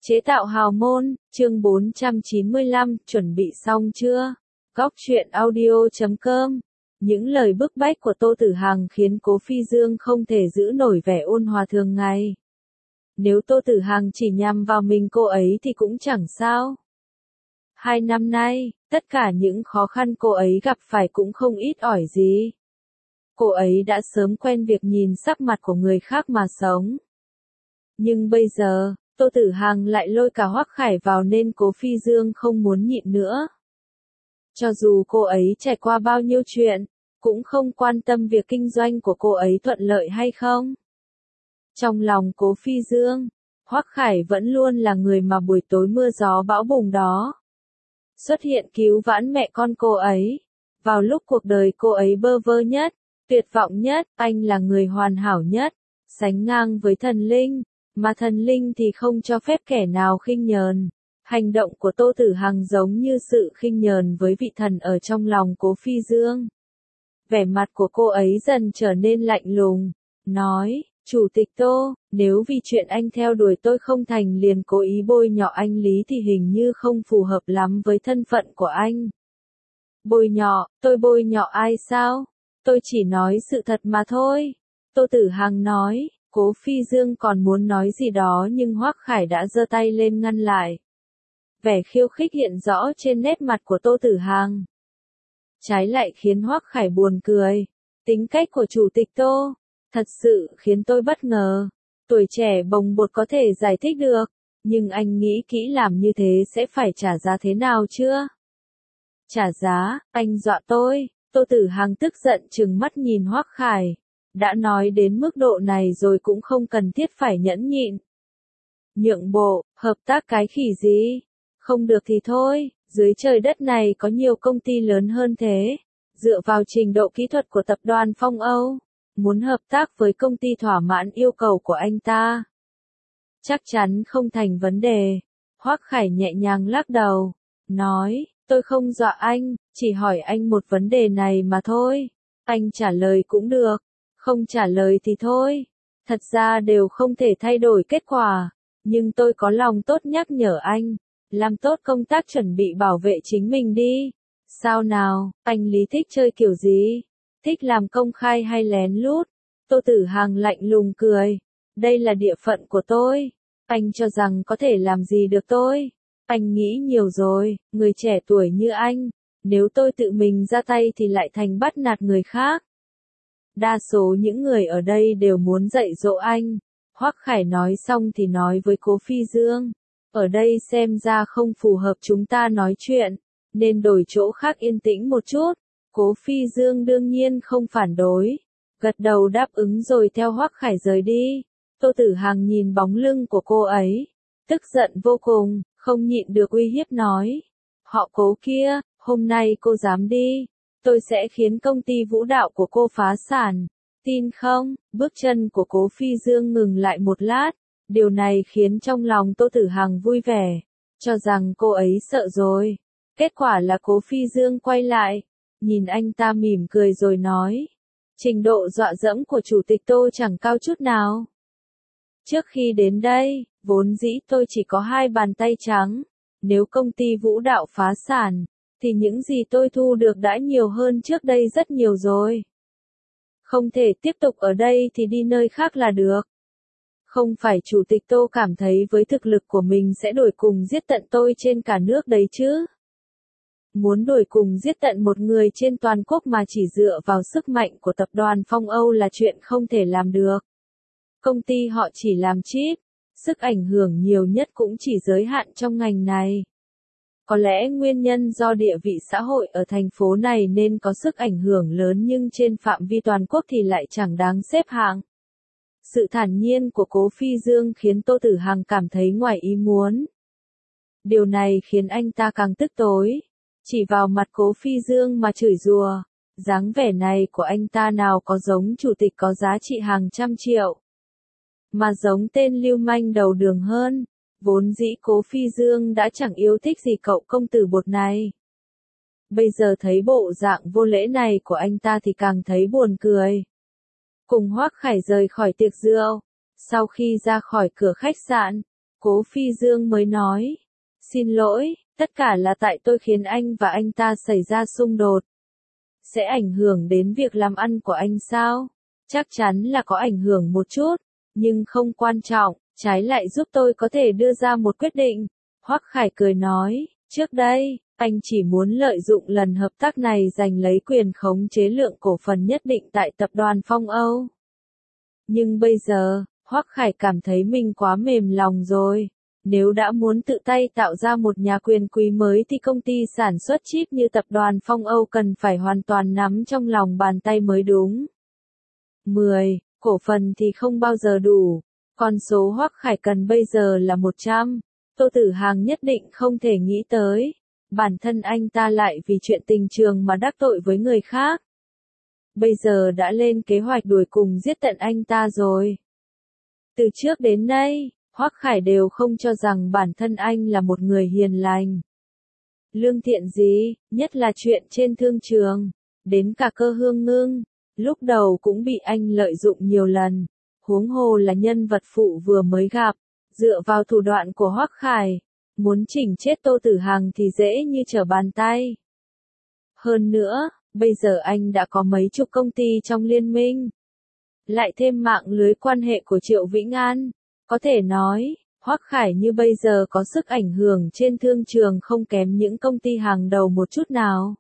Chế tạo hào môn, chương 495, chuẩn bị xong chưa? Góc truyện audio.com. Những lời bức bách của Tô Tử Hằng khiến Cố Phi Dương không thể giữ nổi vẻ ôn hòa thường ngày. Nếu Tô Tử Hằng chỉ nhằm vào mình cô ấy thì cũng chẳng sao. 2 năm nay, tất cả những khó khăn cô ấy gặp phải cũng không ít ỏi gì. Cô ấy đã sớm quen việc nhìn sắc mặt của người khác mà sống. Nhưng bây giờ, Tô Tử Hằng lại lôi cả Hoắc Khải vào nên Cố Phi Dương không muốn nhịn nữa. Cho dù cô ấy trải qua bao nhiêu chuyện, cũng không quan tâm việc kinh doanh của cô ấy thuận lợi hay không. Trong lòng Cố Phi Dương, Hoắc Khải vẫn luôn là người mà buổi tối mưa gió bão bùng đó xuất hiện cứu vãn mẹ con cô ấy. Vào lúc cuộc đời cô ấy bơ vơ nhất, tuyệt vọng nhất, anh là người hoàn hảo nhất, sánh ngang với thần linh, mà thần linh thì không cho phép kẻ nào khinh nhờn. Hành động của Tô Tử Hằng giống như sự khinh nhờn với vị thần ở trong lòng Cố Phi Dương. Vẻ mặt của cô ấy dần trở nên lạnh lùng, nói, Chủ tịch Tô, nếu vì chuyện anh theo đuổi tôi không thành liền cố ý bôi nhọ anh Lý thì hình như không phù hợp lắm với thân phận của anh. Bôi nhọ, tôi bôi nhọ ai sao? Tôi chỉ nói sự thật mà thôi. Tô Tử Hằng nói. Cố Phi Dương còn muốn nói gì đó nhưng Hoắc Khải đã giơ tay lên ngăn lại. Vẻ khiêu khích hiện rõ trên nét mặt của Tô Tử Hằng. Trái lại khiến Hoắc Khải buồn cười. Tính cách của Chủ tịch Tô, thật sự khiến tôi bất ngờ. Tuổi trẻ bồng bột có thể giải thích được, nhưng anh nghĩ kỹ làm như thế sẽ phải trả giá thế nào chưa? Trả giá, anh dọa tôi. Tô Tử Hằng tức giận trừng mắt nhìn Hoắc Khải. Đã nói đến mức độ này rồi cũng không cần thiết phải nhẫn nhịn. Nhượng bộ, hợp tác cái khỉ gì? Không được thì thôi, dưới trời đất này có nhiều công ty lớn hơn thế. Dựa vào trình độ kỹ thuật của tập đoàn Phong Âu, muốn hợp tác với công ty thỏa mãn yêu cầu của anh ta, chắc chắn không thành vấn đề. Hoắc Khải nhẹ nhàng lắc đầu, nói, tôi không dọa anh, chỉ hỏi anh một vấn đề này mà thôi. Anh trả lời cũng được. Không trả lời thì thôi. Thật ra đều không thể thay đổi kết quả. Nhưng tôi có lòng tốt nhắc nhở anh. Làm tốt công tác chuẩn bị bảo vệ chính mình đi. Sao nào, anh Lý thích chơi kiểu gì? Thích làm công khai hay lén lút? Tô Tử Hằng lạnh lùng cười. Đây là địa phận của tôi. Anh cho rằng có thể làm gì được tôi? Anh nghĩ nhiều rồi, người trẻ tuổi như anh. Nếu tôi tự mình ra tay thì lại thành bắt nạt người khác. Đa số những người ở đây đều muốn dạy dỗ anh. Hoắc Khải nói xong thì nói với Cố Phi Dương. Ở đây xem ra không phù hợp chúng ta nói chuyện, nên đổi chỗ khác yên tĩnh một chút. Cố Phi Dương đương nhiên không phản đối. Gật đầu đáp ứng rồi theo Hoắc Khải rời đi. Tô Tử Hằng nhìn bóng lưng của cô ấy. Tức giận vô cùng, không nhịn được uy hiếp nói. Họ Cố kia, hôm nay cô dám đi. Tôi sẽ khiến công ty vũ đạo của cô phá sản. Tin không? Bước chân của Cố Phi Dương ngừng lại một lát. Điều này khiến trong lòng Tô Tử Hằng vui vẻ. Cho rằng cô ấy sợ rồi. Kết quả là Cố Phi Dương quay lại. Nhìn anh ta mỉm cười rồi nói. Trình độ dọa dẫm của Chủ tịch Tô chẳng cao chút nào. Trước khi đến đây, vốn dĩ tôi chỉ có 2 bàn tay trắng. Nếu công ty vũ đạo phá sản, thì những gì tôi thu được đã nhiều hơn trước đây rất nhiều rồi. Không thể tiếp tục ở đây thì đi nơi khác là được. Không phải Chủ tịch Tô cảm thấy với thực lực của mình sẽ đuổi cùng giết tận tôi trên cả nước đấy chứ. Muốn đuổi cùng giết tận một người trên toàn quốc mà chỉ dựa vào sức mạnh của tập đoàn Phong Âu là chuyện không thể làm được. Công ty họ chỉ làm chip, sức ảnh hưởng nhiều nhất cũng chỉ giới hạn trong ngành này. Có lẽ nguyên nhân do địa vị xã hội ở thành phố này nên có sức ảnh hưởng lớn nhưng trên phạm vi toàn quốc thì lại chẳng đáng xếp hạng. Sự thản nhiên của Cố Phi Dương khiến Tô Tử Hằng cảm thấy ngoài ý muốn. Điều này khiến anh ta càng tức tối. Chỉ vào mặt Cố Phi Dương mà chửi rủa. Dáng vẻ này của anh ta nào có giống chủ tịch có giá trị hàng trăm triệu. Mà giống tên lưu manh đầu đường hơn. Vốn dĩ Cố Phi Dương đã chẳng yêu thích gì cậu công tử bột này. Bây giờ thấy bộ dạng vô lễ này của anh ta thì càng thấy buồn cười. Cùng Hoắc Khải rời khỏi tiệc rượu. Sau khi ra khỏi cửa khách sạn, Cố Phi Dương mới nói, xin lỗi, tất cả là tại tôi khiến anh và anh ta xảy ra xung đột. Sẽ ảnh hưởng đến việc làm ăn của anh sao? Chắc chắn là có ảnh hưởng một chút, nhưng không quan trọng, trái lại giúp tôi có thể đưa ra một quyết định. Hoắc Khải cười nói, trước đây, anh chỉ muốn lợi dụng lần hợp tác này giành lấy quyền khống chế lượng cổ phần nhất định tại tập đoàn Phong Âu. Nhưng bây giờ, Hoắc Khải cảm thấy mình quá mềm lòng rồi. Nếu đã muốn tự tay tạo ra một nhà quyền quý mới thì công ty sản xuất chip như tập đoàn Phong Âu cần phải hoàn toàn nắm trong lòng bàn tay mới đúng. 10. Cổ phần thì không bao giờ đủ. Con số Hoắc Khải cần bây giờ là 100. Tô Tử Hàng nhất định không thể nghĩ tới. Bản thân anh ta lại vì chuyện tình trường mà đắc tội với người khác. Bây giờ đã lên kế hoạch đuổi cùng giết tận anh ta rồi. Từ trước đến nay, Hoắc Khải đều không cho rằng bản thân anh là một người hiền lành. Lương thiện gì, nhất là chuyện trên thương trường. Đến cả Cơ Hương Ngưng, lúc đầu cũng bị anh lợi dụng nhiều lần. Huống hồ là nhân vật phụ vừa mới gặp, dựa vào thủ đoạn của Hoắc Khải, muốn chỉnh chết Tô Tử Hằng thì dễ như trở bàn tay. Hơn nữa, bây giờ anh đã có mấy chục công ty trong liên minh. Lại thêm mạng lưới quan hệ của Triệu Vĩnh An. Có thể nói, Hoắc Khải như bây giờ có sức ảnh hưởng trên thương trường không kém những công ty hàng đầu một chút nào.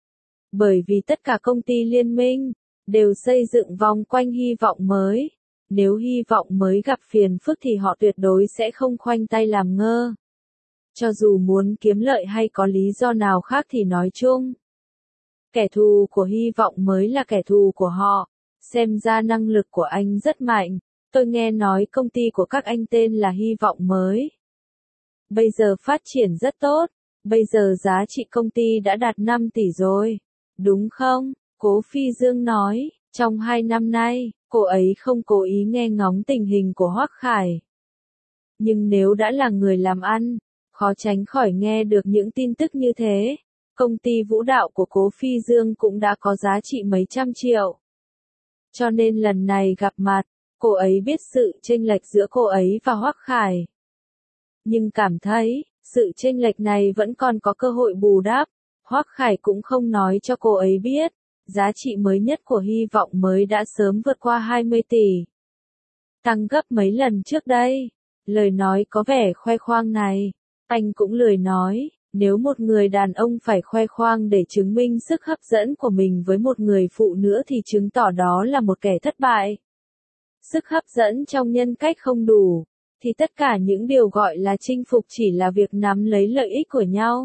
Bởi vì tất cả công ty liên minh, đều xây dựng vòng quanh hy vọng mới. Nếu hy vọng mới gặp phiền phức thì họ tuyệt đối sẽ không khoanh tay làm ngơ. Cho dù muốn kiếm lợi hay có lý do nào khác thì nói chung. Kẻ thù của hy vọng mới là kẻ thù của họ. Xem ra năng lực của anh rất mạnh. Tôi nghe nói công ty của các anh tên là Hy vọng mới. Bây giờ phát triển rất tốt. Bây giờ giá trị công ty đã đạt 5 tỷ rồi. Đúng không? Cố Phi Dương nói, trong 2 năm nay, cô ấy không cố ý nghe ngóng tình hình của Hoắc Khải. Nhưng nếu đã là người làm ăn, khó tránh khỏi nghe được những tin tức như thế. Công ty vũ đạo của Cố Phi Dương cũng đã có giá trị mấy trăm triệu. Cho nên lần này gặp mặt, cô ấy biết sự chênh lệch giữa cô ấy và Hoắc Khải. Nhưng cảm thấy, sự chênh lệch này vẫn còn có cơ hội bù đắp. Hoắc Khải cũng không nói cho cô ấy biết, giá trị mới nhất của hy vọng mới đã sớm vượt qua 20 tỷ. Tăng gấp mấy lần trước đây. Lời nói có vẻ khoe khoang này, anh cũng lười nói. Nếu một người đàn ông phải khoe khoang để chứng minh sức hấp dẫn của mình với một người phụ nữ thì chứng tỏ đó là một kẻ thất bại. Sức hấp dẫn trong nhân cách không đủ, thì tất cả những điều gọi là chinh phục chỉ là việc nắm lấy lợi ích của nhau.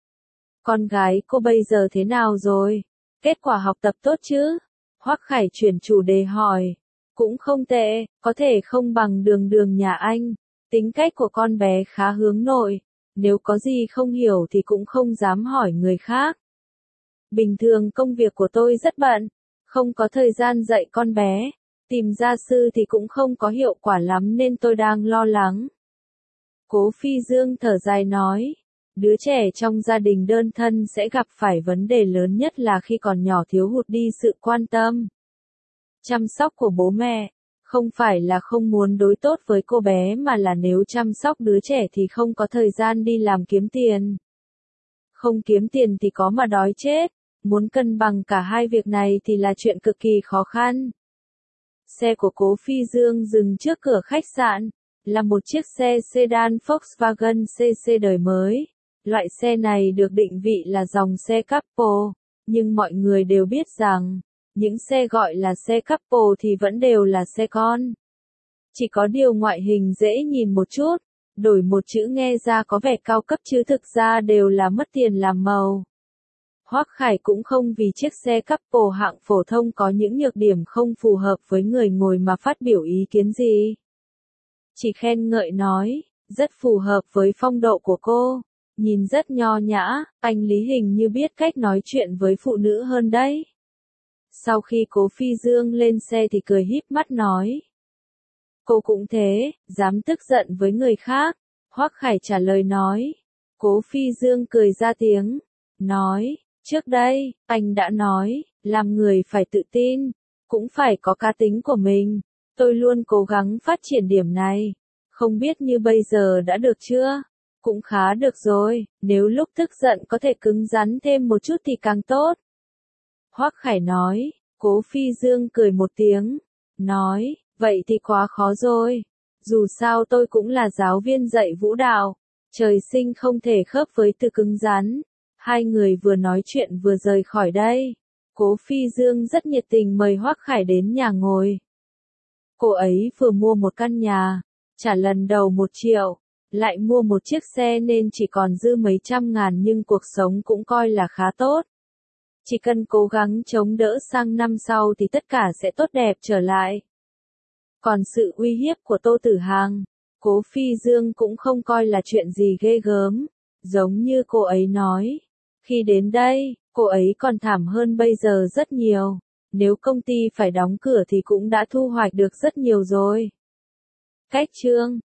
Con gái cô bây giờ thế nào rồi? Kết quả học tập tốt chứ? Hoắc Khải chuyển chủ đề hỏi. Cũng không tệ, có thể không bằng Đường Đường nhà anh. Tính cách của con bé khá hướng nội. Nếu có gì không hiểu thì cũng không dám hỏi người khác. Bình thường công việc của tôi rất bận, không có thời gian dạy con bé. Tìm gia sư thì cũng không có hiệu quả lắm nên tôi đang lo lắng. Cố Phi Dương thở dài nói. Đứa trẻ trong gia đình đơn thân sẽ gặp phải vấn đề lớn nhất là khi còn nhỏ thiếu hụt đi sự quan tâm, chăm sóc của bố mẹ. Không phải là không muốn đối tốt với cô bé mà là nếu chăm sóc đứa trẻ thì không có thời gian đi làm kiếm tiền. Không kiếm tiền thì có mà đói chết. Muốn cân bằng cả hai việc này thì là chuyện cực kỳ khó khăn. Xe của Cố Phi Dương dừng trước cửa khách sạn. Là một chiếc xe sedan Volkswagen CC đời mới. Loại xe này được định vị là dòng xe capo. Nhưng mọi người đều biết rằng, những xe gọi là xe capo thì vẫn đều là xe con. Chỉ có điều ngoại hình dễ nhìn một chút, đổi một chữ nghe ra có vẻ cao cấp chứ thực ra đều là mất tiền làm màu. Hoắc Khải cũng không vì chiếc xe capo hạng phổ thông có những nhược điểm không phù hợp với người ngồi mà phát biểu ý kiến gì. Chỉ khen ngợi nói, rất phù hợp với phong độ của cô. Nhìn rất nho nhã, anh Lý hình như biết cách nói chuyện với phụ nữ hơn đấy. Sau khi Cố Phi Dương lên xe thì cười híp mắt nói. Cô cũng thế, dám tức giận với người khác. Hoắc Khải trả lời nói. Cố Phi Dương cười ra tiếng. Nói, trước đây, anh đã nói, làm người phải tự tin, cũng phải có cá tính của mình. Tôi luôn cố gắng phát triển điểm này. Không biết như bây giờ đã được chưa? Cũng khá được rồi, nếu lúc tức giận có thể cứng rắn thêm một chút thì càng tốt. Hoắc Khải nói, Cố Phi Dương cười một tiếng, nói, vậy thì quá khó rồi. Dù sao tôi cũng là giáo viên dạy vũ đạo, trời sinh không thể khớp với từ cứng rắn. Hai người vừa nói chuyện vừa rời khỏi đây. Cố Phi Dương rất nhiệt tình mời Hoắc Khải đến nhà ngồi. Cô ấy vừa mua một căn nhà, trả lần đầu 1 triệu, lại mua một chiếc xe nên chỉ còn dư mấy trăm ngàn nhưng cuộc sống cũng coi là khá tốt. Chỉ cần cố gắng chống đỡ sang năm sau thì tất cả sẽ tốt đẹp trở lại. Còn sự uy hiếp của Tô Tử Hằng, Cố Phi Dương cũng không coi là chuyện gì ghê gớm, giống như cô ấy nói. Khi đến đây, cô ấy còn thảm hơn bây giờ rất nhiều. Nếu công ty phải đóng cửa thì cũng đã thu hoạch được rất nhiều rồi. Cách chương